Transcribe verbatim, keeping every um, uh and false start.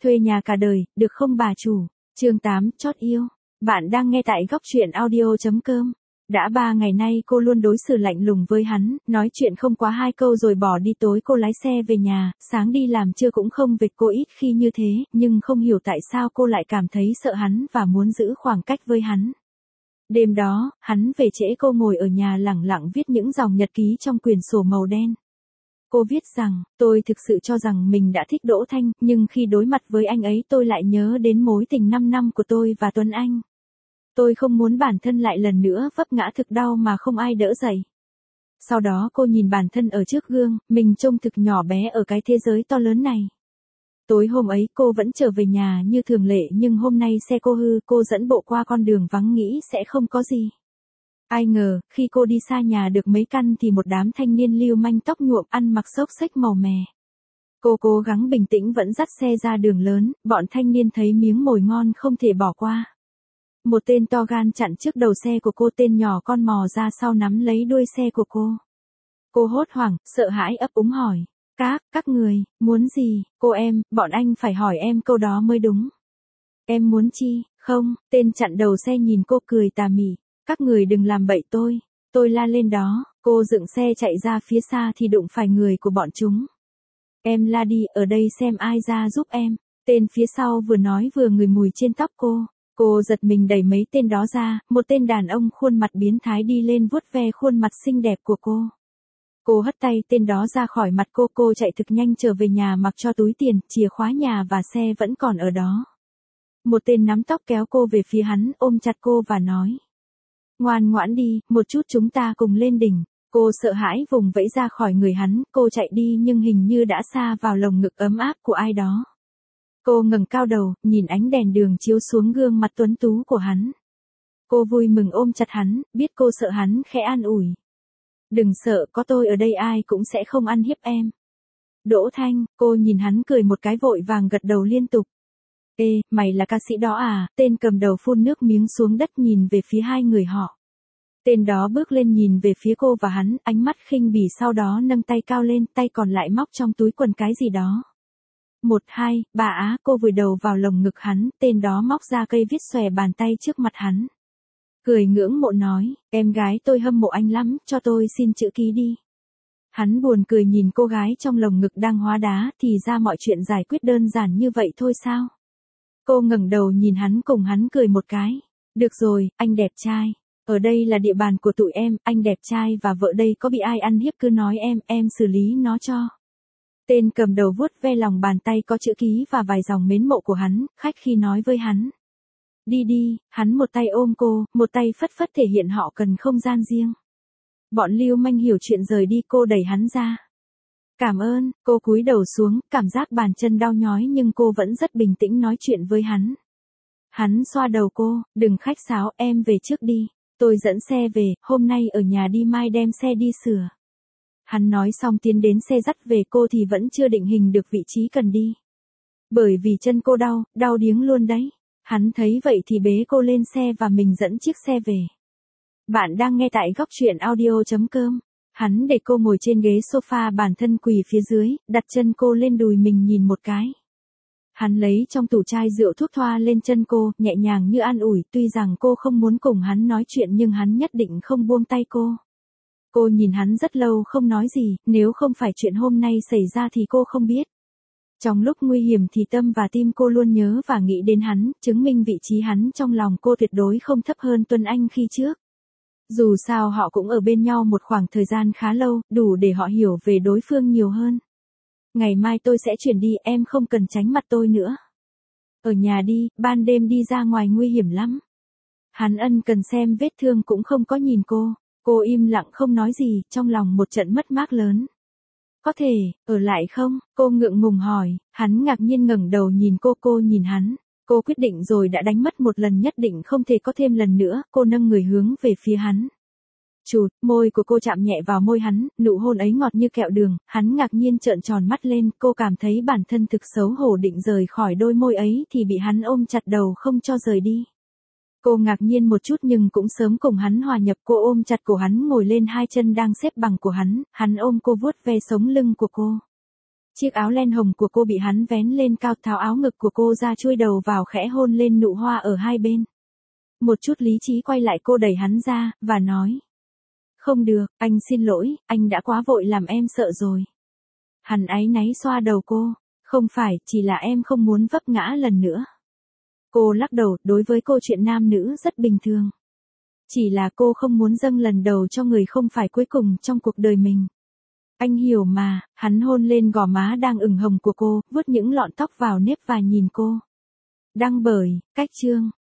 Thuê nhà cả đời, được không bà chủ? Chương tám, chót yêu. Bạn đang nghe tại góc truyện audio chấm com. Đã ba ngày nay cô luôn đối xử lạnh lùng với hắn, nói chuyện không quá hai câu rồi bỏ đi. Tối cô lái xe về nhà, sáng đi làm trưa cũng không về. Cô ít khi như thế, nhưng không hiểu tại sao cô lại cảm thấy sợ hắn và muốn giữ khoảng cách với hắn. Đêm đó, hắn về trễ, cô ngồi ở nhà lẳng lặng viết những dòng nhật ký trong quyển sổ màu đen. Cô viết rằng, tôi thực sự cho rằng mình đã thích Đỗ Thanh, nhưng khi đối mặt với anh ấy tôi lại nhớ đến mối tình năm năm của tôi và Tuấn Anh. Tôi không muốn bản thân lại lần nữa vấp ngã thực đau mà không ai đỡ dậy. Sau đó cô nhìn bản thân ở trước gương, mình trông thực nhỏ bé ở cái thế giới to lớn này. Tối hôm ấy cô vẫn trở về nhà như thường lệ, nhưng hôm nay xe cô hư, cô dẫn bộ qua con đường vắng nghĩ sẽ không có gì. Ai ngờ, khi cô đi xa nhà được mấy căn thì một đám thanh niên lưu manh tóc nhuộm ăn mặc xốc xếch màu mè. Cô cố gắng bình tĩnh vẫn dắt xe ra đường lớn, bọn thanh niên thấy miếng mồi ngon không thể bỏ qua. Một tên to gan chặn trước đầu xe của cô, tên nhỏ con mò ra sau nắm lấy đuôi xe của cô. Cô hốt hoảng, sợ hãi ấp úng hỏi. Các, các người, muốn gì? Cô em, bọn anh phải hỏi em câu đó mới đúng. Em muốn chi? Không, tên chặn đầu xe nhìn cô cười tà mị. Các người đừng làm bậy tôi. Tôi la lên đó, cô dựng xe chạy ra phía xa thì đụng phải người của bọn chúng. Em la đi, ở đây xem ai ra giúp em. Tên phía sau vừa nói vừa ngửi mùi trên tóc cô. Cô giật mình đẩy mấy tên đó ra, một tên đàn ông khuôn mặt biến thái đi lên vuốt ve khuôn mặt xinh đẹp của cô. Cô hất tay tên đó ra khỏi mặt cô, cô chạy thực nhanh trở về nhà mặc cho túi tiền, chìa khóa nhà và xe vẫn còn ở đó. Một tên nắm tóc kéo cô về phía hắn, ôm chặt cô và nói. Ngoan ngoãn đi, một chút chúng ta cùng lên đỉnh. Cô sợ hãi vùng vẫy ra khỏi người hắn, cô chạy đi nhưng hình như đã sa vào lồng ngực ấm áp của ai đó. Cô ngẩng cao đầu, nhìn ánh đèn đường chiếu xuống gương mặt tuấn tú của hắn. Cô vui mừng ôm chặt hắn, biết cô sợ hắn khẽ an ủi. Đừng sợ, có tôi ở đây ai cũng sẽ không ăn hiếp em. Đỗ Thanh, cô nhìn hắn cười một cái vội vàng gật đầu liên tục. Ê, mày là ca sĩ đó à? Tên cầm đầu phun nước miếng xuống đất nhìn về phía hai người họ. Tên đó bước lên nhìn về phía cô và hắn, ánh mắt khinh bỉ, sau đó nâng tay cao lên, tay còn lại móc trong túi quần cái gì đó. Một hai, bà á, cô vùi đầu vào lồng ngực hắn, tên đó móc ra cây viết xòe bàn tay trước mặt hắn. Cười ngưỡng mộ nói, em gái tôi hâm mộ anh lắm, cho tôi xin chữ ký đi. Hắn buồn cười nhìn cô gái trong lồng ngực đang hóa đá, thì ra mọi chuyện giải quyết đơn giản như vậy thôi sao? Cô ngẩng đầu nhìn hắn, cùng hắn cười một cái. Được rồi, anh đẹp trai. Ở đây là địa bàn của tụi em, anh đẹp trai và vợ đây có bị ai ăn hiếp cứ nói em, em xử lý nó cho. Tên cầm đầu vuốt ve lòng bàn tay có chữ ký và vài dòng mến mộ của hắn, khách khi nói với hắn. Đi đi, hắn một tay ôm cô, một tay phất phất thể hiện họ cần không gian riêng. Bọn lưu manh hiểu chuyện rời đi, cô đẩy hắn ra. Cảm ơn, cô cúi đầu xuống, cảm giác bàn chân đau nhói nhưng cô vẫn rất bình tĩnh nói chuyện với hắn. Hắn xoa đầu cô, đừng khách sáo, em về trước đi. Tôi dẫn xe về, hôm nay ở nhà đi, mai đem xe đi sửa. Hắn nói xong tiến đến xe dắt về, cô thì vẫn chưa định hình được vị trí cần đi. Bởi vì chân cô đau, đau điếng luôn đấy. Hắn thấy vậy thì bế cô lên xe và mình dẫn chiếc xe về. Bạn đang nghe tại góc truyện audio chấm com. Hắn để cô ngồi trên ghế sofa, bản thân quỳ phía dưới, đặt chân cô lên đùi mình nhìn một cái. Hắn lấy trong tủ chai rượu thuốc thoa lên chân cô, nhẹ nhàng như an ủi, tuy rằng cô không muốn cùng hắn nói chuyện nhưng hắn nhất định không buông tay cô. Cô nhìn hắn rất lâu không nói gì, nếu không phải chuyện hôm nay xảy ra thì cô không biết. Trong lúc nguy hiểm thì tâm và tim cô luôn nhớ và nghĩ đến hắn, chứng minh vị trí hắn trong lòng cô tuyệt đối không thấp hơn Tuấn Anh khi trước. Dù sao họ cũng ở bên nhau một khoảng thời gian khá lâu, đủ để họ hiểu về đối phương nhiều hơn. Ngày mai tôi sẽ chuyển đi, em không cần tránh mặt tôi nữa. Ở nhà đi, ban đêm đi ra ngoài nguy hiểm lắm. Hắn ân cần xem vết thương cũng không có nhìn cô. Cô im lặng không nói gì, trong lòng một trận mất mát lớn. Có thể, ở lại không? Cô ngượng ngùng hỏi, hắn ngạc nhiên ngẩng đầu nhìn cô, cô nhìn hắn. Cô quyết định rồi đã đánh mất một lần nhất định không thể có thêm lần nữa, cô nâng người hướng về phía hắn. Chụt, môi của cô chạm nhẹ vào môi hắn, nụ hôn ấy ngọt như kẹo đường, hắn ngạc nhiên trợn tròn mắt lên, cô cảm thấy bản thân thực xấu hổ định rời khỏi đôi môi ấy thì bị hắn ôm chặt đầu không cho rời đi. Cô ngạc nhiên một chút nhưng cũng sớm cùng hắn hòa nhập, cô ôm chặt cổ hắn ngồi lên hai chân đang xếp bằng của hắn, hắn ôm cô vuốt ve sống lưng của cô. Chiếc áo len hồng của cô bị hắn vén lên cao, tháo áo ngực của cô ra, chui đầu vào khẽ hôn lên nụ hoa ở hai bên. Một chút lý trí quay lại, cô đẩy hắn ra, và nói. Không được, anh xin lỗi, anh đã quá vội làm em sợ rồi. Hắn áy náy xoa đầu cô. Không phải, chỉ là em không muốn vấp ngã lần nữa. Cô lắc đầu, đối với cô chuyện nam nữ rất bình thường. Chỉ là cô không muốn dâng lần đầu cho người không phải cuối cùng trong cuộc đời mình. Anh hiểu mà. Hắn hôn lên gò má đang ửng hồng của cô, vuốt những lọn tóc vào nếp và nhìn cô. Đăng bởi, Cách Chương.